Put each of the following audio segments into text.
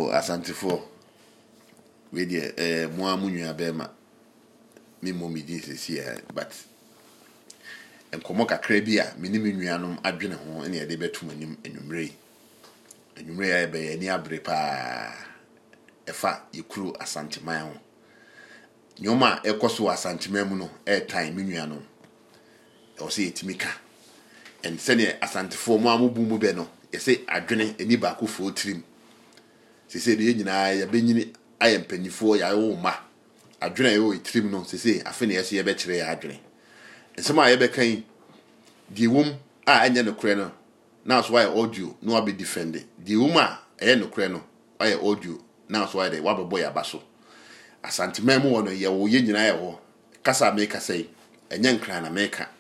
Asantifo. We dey mo amunyu abema. Me momi di sesi but enkomo kakra bi a me ni me nuanom adwene ho ene de betum anim enwumre ya be ani abre pa efa yekuru asanteman ho nyoma ekoso asanteman mu no time me nuanom o se etimika en sene asantefo mo amubu mu be no yese adwene ani ba ko fo trim sese de nyina ya benyini ayempanyifo ya wo ma adwene yo trim no sese afi na yese ye be kire ya adwene nsema ye be kan di wom a anya no kure no now so why audio no abi defend di wom a no kure no why audio now so why they wabebo ya baso asanteman mu wono ye wo ye nyina ye wo kasa meka sei enya nkran na meka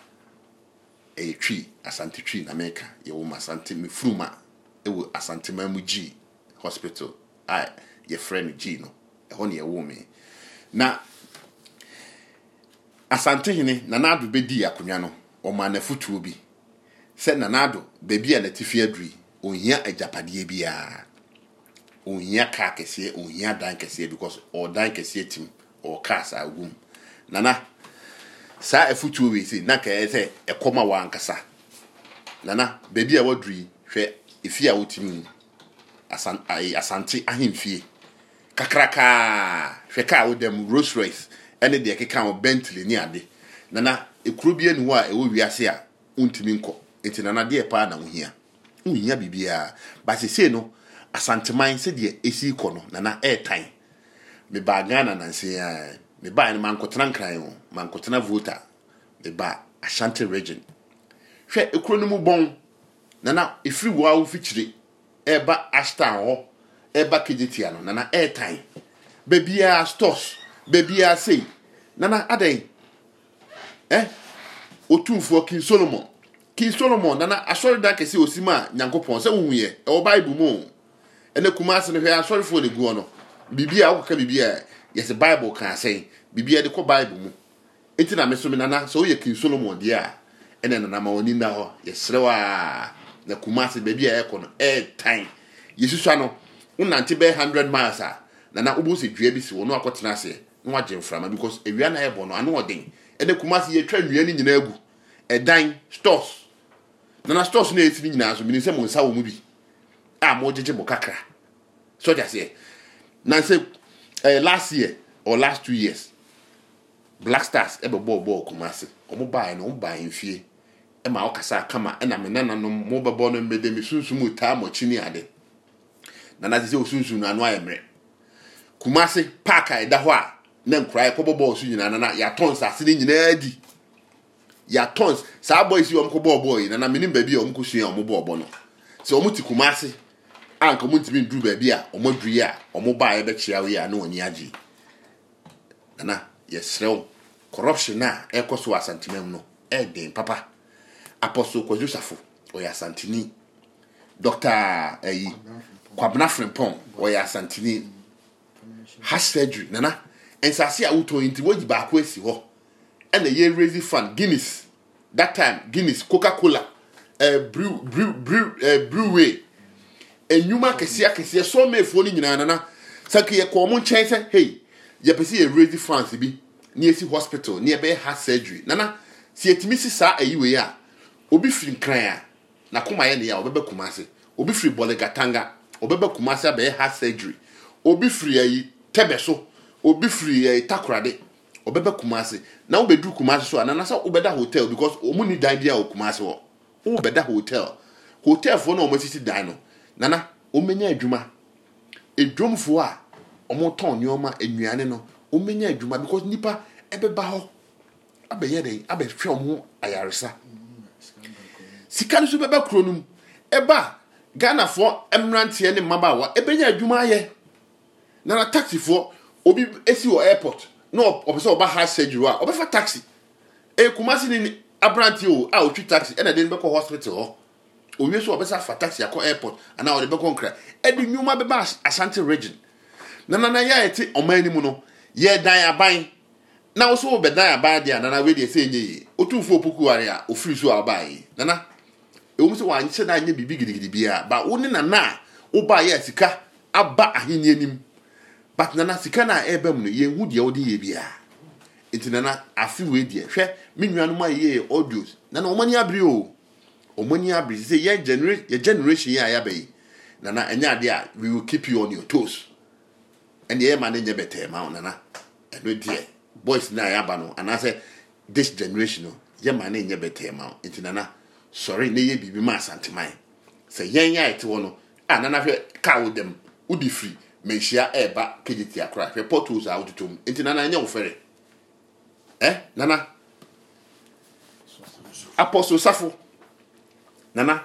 twi asante twi na meka ye wo masante me fruma ewo asanteman mu G hospital ye friend G no ho ne ye wo me na asante hene nanado bedi akonwa no o ma na futuo bi se nanado bebi a latifi adui ohia ajapade bia ohia ka kese ohia dan kese because all dan kese tim or cars agum nana sa afutuo we se na ka ese ekoma wa ankasa nana bebi a wadui hwe efi a wotimi asante ahemfie kakraka hwe ka wodem Rolls Royce ene de keka o Bentley ni ade nana ekuro bia ni wo a ewo wiase a untimi nko enti nana de pa na wohia bibia ba se no asanteman se de esi iko no nana airtime me ba Ghana na nse ya me ba ni mankotena nkran o mankotena voter me ba Ashanti region hwe ekuro no mu bon nana efiri wo a wo fichire eba Ashton ho eba Kejetia no nana airtime bebia stores bebia say nana adai otumfo King Solomon nana asori da kese osima nyankopon se wuye e o Bible mu ene kumase ne hwe asori fo ne guo no bibia akoka bibia yes Bible kan say bibia de ko Bible mu enti na meso me nana so ye King Solomon dia ene nana ma oni nda ho yesrewa na kumase bibia e ko no time yesusua no unante be 100 miles nana ubusi dua bi si wo no akotena ase no agye mframa because ewia na ebo no anu odin ene kumase ye twa nwia ni nyina agu edan stores nana stores na eti ni nyina so bi ni se mo nsa wo mu bi mo jeje mo kakra so just say na say last year or last 2 years Black Stars ebe ball kumase omo bae no bae mfie e ma okasa kama e na me nana no mo bebo no mbede mi sunsumu ta mo chini ade nana se osunsun anu ayemre kumase park a eda ho a na nkrai ko ball su nyina nana ya tons ase ni nyina adi ya tons sa boys yi omko boy nana menim ba bi omko sua omo ball no se omo ti kumase anka mo ntimi ndu ba bi a omo dui a omo ba be chia we a na oni agi nana yesrew corruption na ekoso asantemam no den papa apostle Kwajusafo oya santini Dr. Kwabena Frimpong oya santini has surgery nana ensase a wuto inti wogi ba ko esi ho and ye raise fund Guinness that time Guinness Coca-Cola brew enyuma kese so mefo ni nyina nana sake ye ko mo nchen se hey ye pese ye raise funds bi ni esi hospital ni e be heart surgery nana si etimi si sa ayiwe a obi firi nkran a na koma ye ne ya obebe kumase obi firi Bolegatanga obebe kumase be heart surgery obi firi ayi Tebeso obi firi Takoradi obebe kumase na obedu kumase so anana sa obeda hotel because omu ni dan dia kumase wo obeda hotel for na omotiti dan no nana omenya adwuma edwomfo a omoton nyoma enuane no omenya adwuma because nipa ebeba ho abeye den abehwe omo ayaresa sika no so beba kronum eba Ghana for emrantie ne mabawa ebenya adwuma aye nana taxi for obi esi wo airport no obese oba ha surgery a obefa taxi kumasi ni abrantie o a otwi taxi ena de be ko hospital ho owie so obesa fa taxi akọ airport ana o de be konkra edi nyuma beba Ashanti region nana ya eti omani mu no ye dan aban na wo so obedan aban dia nana we de se enye otumfo opoku are a ofiri so abai nana ewum se wanche na anye bibi gidigidi bia ba wo ni nana wo ba ya sika aba ahini anim but nana sika na eba mu no ye hu de odi ye bia enti nana afi we de hwe me nuanu ma ye audios nana omani abri o omani abri say ye generation ye aya bai nana enya ade a we will keep you on your toes and ye man nye better ma nana eno de boys na aya ba no and say this generation no ye man nye better ma enti nana sorry na ye bibi ma santeman say yen ya ite wo no nana hwe ka wo dem udi free menhia eba kejiti akra hwe portals a wototom enti nana enya wo fere nana Apostle Safo nana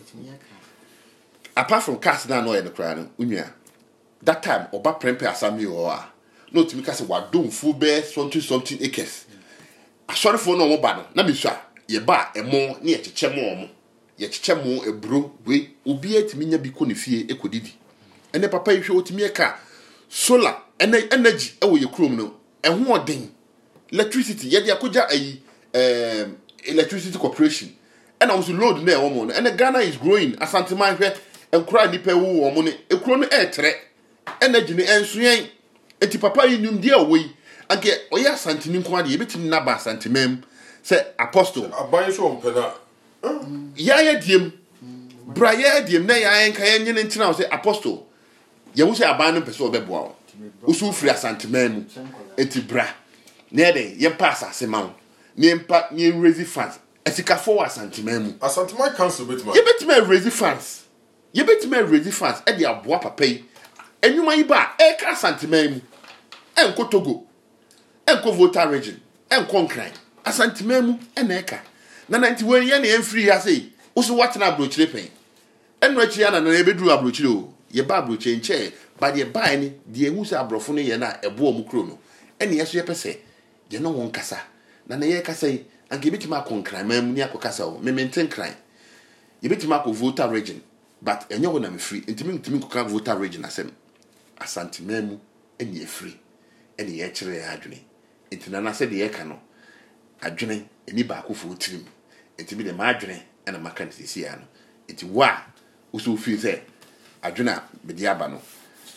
apart from cast na no the cry no unua that time oba prempe asami o a no timi ka se wadomfu be something acres asori fo no mo ba no na mesua ye ba emo na ye cheche mo ebro we obi atimi nya bi ko ne fie ekodidi ene papa yi hwe otimi ka solar energy e wo ye krom no eho oden electricity ye de akoja ayi electricity corporation and also load na e wo mo no and Ghana is growing asanteman hwe enkura nipa wu wo mo ne ekuro no etere energy ne ensuyen enti papa yi nim de awoi anke oya asanteni nko ade yebetimi na ba asantemam se apostle aban so ompena ya diem bra ya diem na ya enka ya nyene ntina se apostle ye wo se aban no pese obeboa wo usu firi asantemam enti bra na de ye pass asema ni raise funds esikafo asantemam asantemam council betima yebetimi raise funds e de aboa papa yi enwuma yi ba e ka asantemam enko Togo enko Volta region enko Nkran asantemam eneka na 91 ye na enfiri ya sei usu watena abrochire pen enu achi ya na ebeduru abrochire o ye ba abrochire nche ba de ba ni de ehu se abrofo no ye na ebo omukro no ene yeso ye pese ye no won kasa na ye kasa yi anke bitima akonkran mam ni akokasa o mementen kran ye bitima akọ Volta region but enye wo na me free ntimi koka Volta region asem asantemam ene ye free ene ye kire ya adwene ntina na se de ye ka no adwene eni ba akofo otirim ntimi de ma adwene ena maka ntisi ya no enti wa uso fi se adwene be di aba no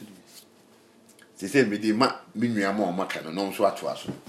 se me di ma minua ma o maka no no so ato aso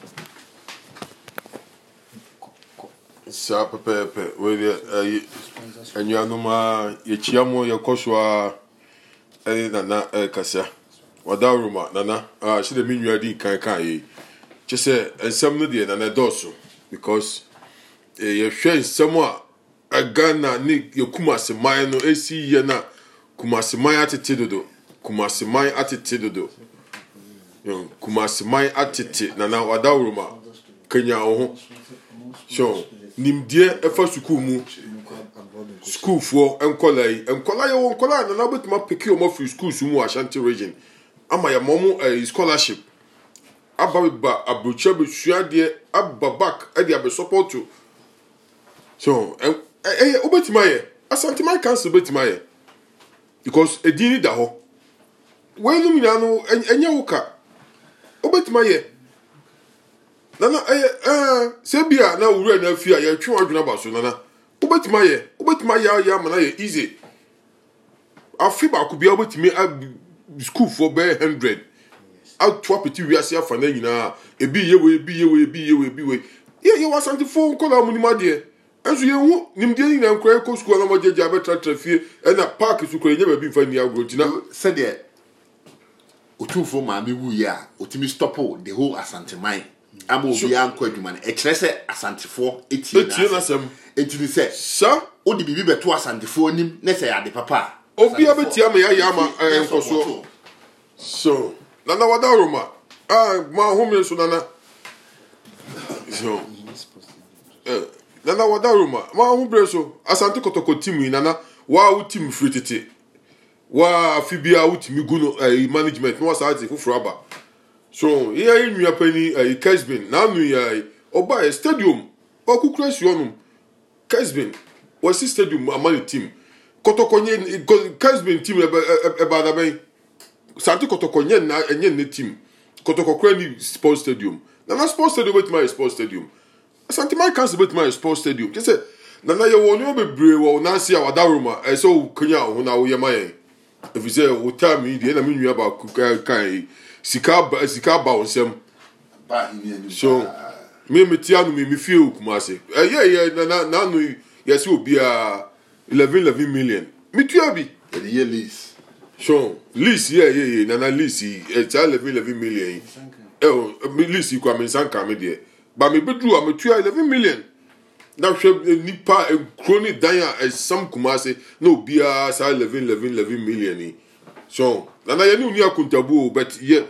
sa pepe we de anuanoma ye chiamo ye koswa nana kasa wadawruma nana she de minua di kan yi chese ensem no de nana doso because ye hwe ensem a Ghana ni ye Kumasiman no esi ye na Kumasiman atete dodo Kumasiman atete dodo Kumasiman atete nana wadawruma Kenya oho so nimdie efa school mu school for enkola ye wonkola na betima peki o mo free school su mu Ashanti region ama ya momu scholarship ababa abrocha be suade ababak e dia be support to so obetima ye Asanteman council betima ye because edini da ho wenu mina no enye woka obetima ye nana sebia na wura na afia ya twa adwuna baso nana obetima ye ya mana ye easy afi ba ku bia obetimi school for be 100 out to apeti wiase afa na nyina ebi yewe ye wasante fo nkola munima de enso ye hu nimde ni na nkra ko school na mo jeje betra fie e na park su ko ye ba bi fa ni agro tina se de otufo ma me wu ya otimi stop the whole Asanteman amo bi anko adwuma na e kire se asantefo etie na sem etini se sa odi bibi beto asantefo nim na se ade papa obi abeti ama ya ama enkoso so nana wadawruma ma home so nana so nana wadawruma ma humbre so Asante Kotoko team nana wa team free tete wa fibia utimi guno management no sa ati fufuro aba so here in your penny Kesbin na nu ya oba stadium okukura suonum Kesbin was stadium amani team Kotoko nye Kesbin team eba da ben Asante Kotoko nye na enye ne team Kotoko kura ni sports stadium na sports stadium with my sports stadium Asanteman council with my sports stadium just say nana ye wonu bebre wo na sia wadawruma so kunya ho na wo ye mayen if you say o time me dey na me nua ba kai sika ba onsem ba hivi so me tia no me fie Kumasi na no yes obi a 11 million me tua bi the year lease so lease na lease it's 11 million lease kwa me sanka me dey ba me bedru a me tua 11 million na hwe nipa chronic dan a some Kumasi na obi a sa 11 million so na ye ni akuntabu but ye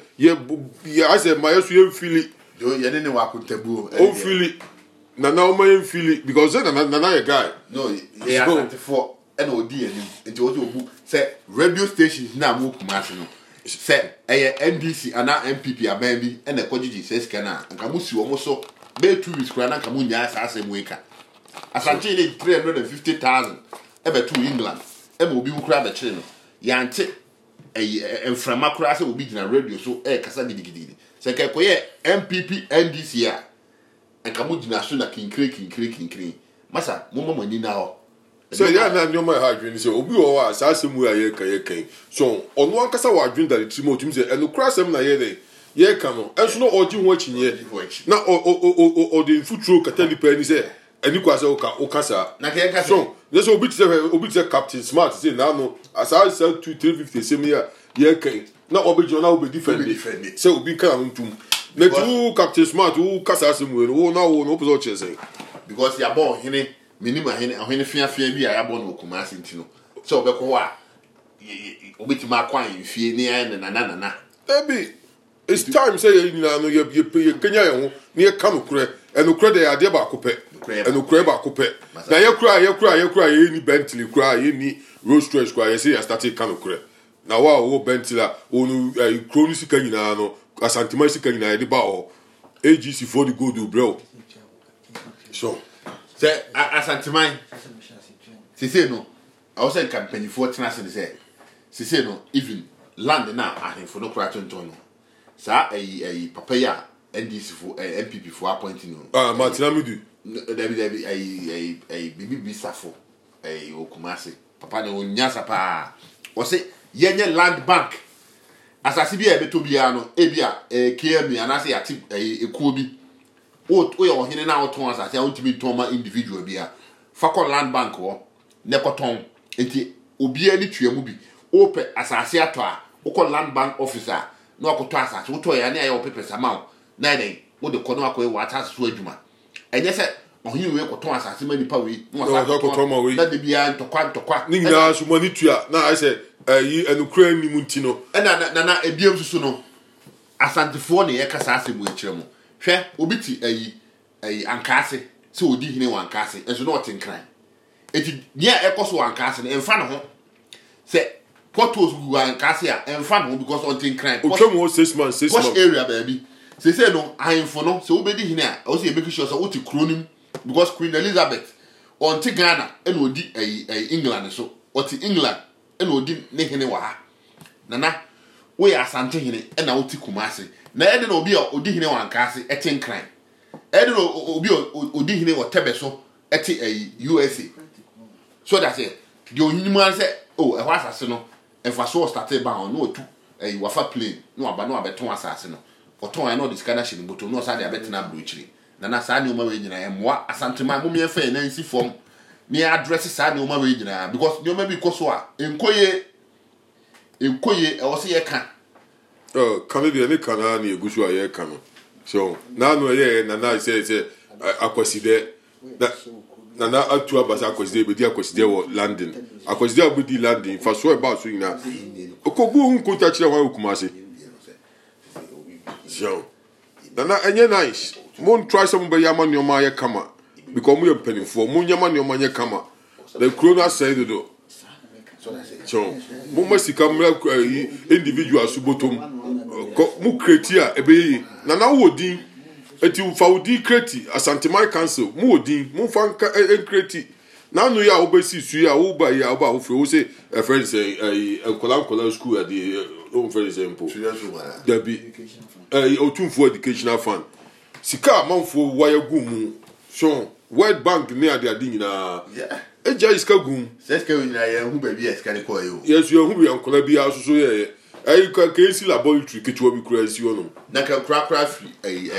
as a my so ye feel yo ye ne wa akuntabu o feel na o my feel because na ye guy no ye asante for and odi enim enti o obu say radio stations na mo Kumasi no say NDC ana MPP aban bi e na kojiji say sika na nka mo si wo mo so be 2 weeks kra na nka mo nya asa asem weka asante ile 350,000 e be to England e mo obi kra be kire no yante enframa kura se obi gina radio so kasa gidigidi se ke koye MPP NDC a enka mo gina so na kinkire masa mo mani na ho so ya na nyoma ha adwene se obi wo wa sa asemu ya ye kan so ono ankasa wa adwene da trimo otum se eno kura asem na ye de ye kan no enso no oji ho achinye na o de futuro katani pa ni se eni kwa se o kasa na ke kasa so this obi tse Captain Smart say na no asa say 350 sem ya ye kan na obi jona obi defend say obi kan ntum na tu Captain Smart who kasa asemu no na wo no opo chese because ya born hene minima hene fia bi ya born no Kumasi ntino so obe ko wa obi ti ma kwan fie ni na ebi it's time say you know ye Kenya ye ho ni ye kan okure enokure de ade ba kope enokure ba kope na ye kura ye ni Bentley kura ye ni Rolls Royce kura ye say ya start kan okure na wa wo Bentley onu kroni sika nyina no asantima sika nyina ye de ba o AGC for the good bro so say asantima say no I was say campaign for tenase say no even land na ahemfo no kura tonton no sa papa ya NDC for MPP for appointing no Martina Midu bibi safo o Kumasi papa ne onyasa pa o say yenye land bank asase bi e beto bia no e bia KM anase ya tip ekuo bi o ye ohene na oton asase o ntimi ton ma individual bia fakọ land bank wo ne koton enti obi ani tuamu bi o pe asase ato a o land bank officer no akoto asase wo to ya na ya o pepe sama na den wo de kono akoye wa asase so adwuma enye se ohini we koton asase ma nipa we no asase koton ma we na de bia ntokwa ni nyina so mani tua na I say yi enukura ni mu ntino na ebiem susu no asantefo ne ye kasa asemu ekire mu hwe obi ti ankase se odi hine wankase enso no otenkran eti dia ekoso wankase ne emfa ne ho se photos wankase a emfa ne ho because otenkran o twem 6 months area baby se no ahemfo no se obedi hine a o se make sure so oti kronim because Queen Elizabeth on ti Ghana and odi England so oti England and odi ne hine wa ha nana we asante hine e na oti Kumasi na e de na obi odi hine wankase etenkran e de no obi odi hine wo tebe so eti USA so that say the onyimu say oh e ho asase no enfa so start ba on no otu wafa plane no aba no abeton asase no oton no discana shi mboto no sa de abetena brochiri na sa ne o ma we nyina emwa asantema mo me fa na nsi form me address sa ne o ma we nyina because ne o ma bi koso a enkoye e o se ye kan Canada ne kana ne egusu a ye kan so na no ye na say akwaside na atu abasa akwaside be di akwaside wo London akwaside abudi London fa so e ba so nyina okobu hu nkonta kire wa Kumasi so na enye nice mon try some be yama nyoma ye kama because mu ye penifo mu nyama nyoma ye kama the corona said do so mu masika mra individual subotom mu create a ebe na wodin eti fa wodi create asantemai council mu wodin mu fa create na no ya obesi su ya wo ba ya wo fro wo say friends kola school at the for example there be otunfo educational fund sika manfo waya gumu so World Bank ne ade nyina eja iska gum se ska nyina ye hu ba bi iska ne ko yo yes you hu bi ankola bi asoso ye ai ka esi laboratory ketewa bi kura esi ono na ka kura free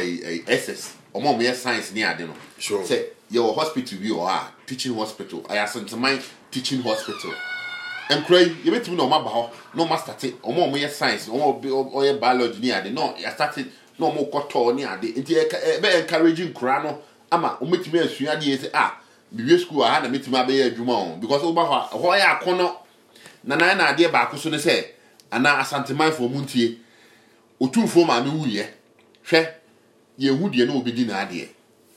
SS omo mo ye science ni ade no say your hospital bi o ha teaching hospital I asanteman teaching hospital and cray you betimi no ma ba ho no ma start omo mo ye science omo ye biology ni ade no ya start no mo koto ni ade nti be encouraging kura no ama ometimi asua ade say bibi school ha na metimi abe ye adwuma on because oba ho ya akono na ade ba akoso ne say ana asanteman for muntie otumfo ma me wuye hwe ye hu de na obedi na ade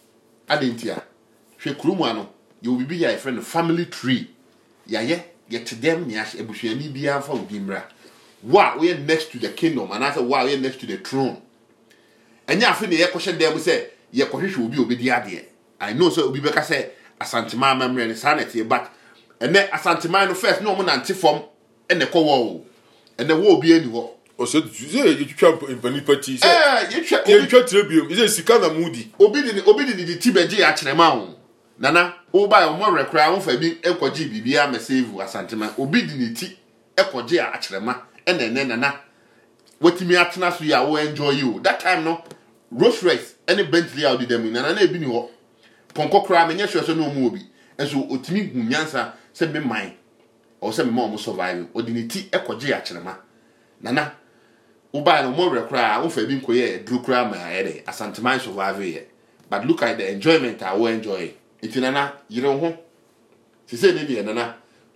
ntia hwe kurumu ano ye obibi ya friend family tree ye to them ni ash ebusuani bia fa obi mra wa we next to the kingdom and I say wa we next to the throne enya afi ne ye kohye dem say ye kohhehwe obi obedi ade I know so obi beka say asanteman memre ne sanity but ene asanteman no first no mo nante form ene kowo ene wo obi ani ho o se you twa impani party say you twa trebium is sika na mudi obi di tibeji ya kyerema ho nana wo ba o mo rekra wo fa bi ekoji bibia me save asanteman obi di ni ti ekoji a kyerema ene nana wetimi atena so ya wo enjoy you that time no Rolls Royce any Bentley out dem nana na ebi ni ho ponko kra me nyehwe so no mu obi enso otimi hu nyansa se me man o se me ma o survive odi ni ti ekoji a kyerema nana uba no mo rekra wo fa bi nkoye dru kra ma ere asanteman survive ye but look at the enjoyment I will enjoy it nana yire ho se se ne nana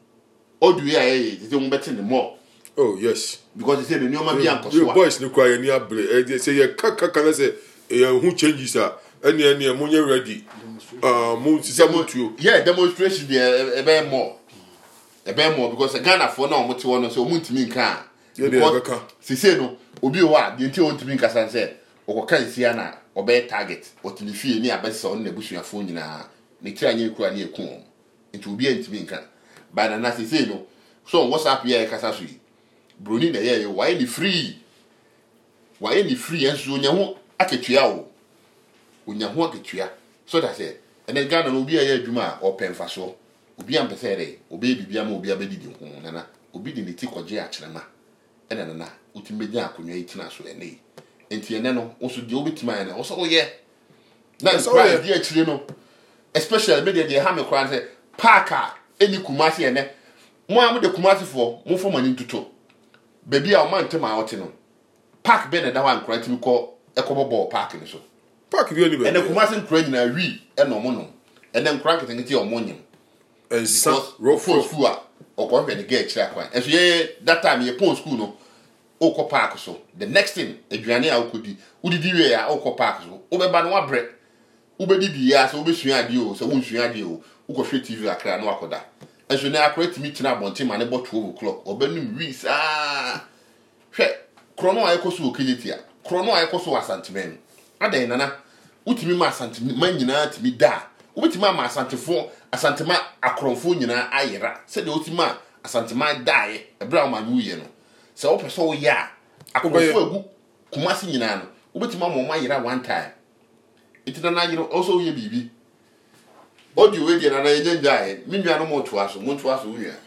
odu ya se mo beti ne more oh yes because they say the new man be ankoso you boys no cry any abre they say ye kaka na say who changes are any mo nye ready mo si say mo tuo yeah demonstration there e be more because Ghana for na mo ti wono so mo ntimi nka se se no obi o wa de nti o ntimi nka san say okoka nsia na obe target otini fie ni abesa on na busuafo nyina ne kira nya ekura na eku nti obi ntimi nka ba na se se no so WhatsApp ya kasa so yi broni na ye why ni free enso nya ho aketua o onya ho aketua so that say ene Ghana no obi ya adwuma open fa so obi am pese re obi bibia ma obi abedidi ho nana obi di ne ti koje a kyerema ene nana utimbeja akonwa yitina so ene enti ene no oso de obitima ene oso oye na so di akire no especially media de ha me kran say parka eni kumasi ene mo am de kumasi fo mo fo mani tuto baby a o man tema ote no park be na da wan kran timi ko ekobobo park ni so park bi oni be ene kumasi nkran nyina wi ene omo no ene nkran ketengeti omo nyim road school or go and get check one and so yeah that time you pon school no oko park so the next thing aduane a okodi udidi we ya oko park so obeba no wabre ubedidi ya so obesua ade o so wonsua ade o ukofwe TV akra no akoda and so na akra timi tina bonte ma ne bo 12 o'clock obenum wi sa hwe krono ayekoso okeletia krono ayekoso asantemen adan nana utimi ma asantemen nyina timi da ubetimi ma asantefo asantema akronfo nyina ayera se de otima asantema dae ebra o manu ye no se wo peso ya akronfo agu kumasi nyina no ubetimi ma mo ayera one time itina na yiro also ye bibi odi we de na na ye njae minwa no mo to aso wuya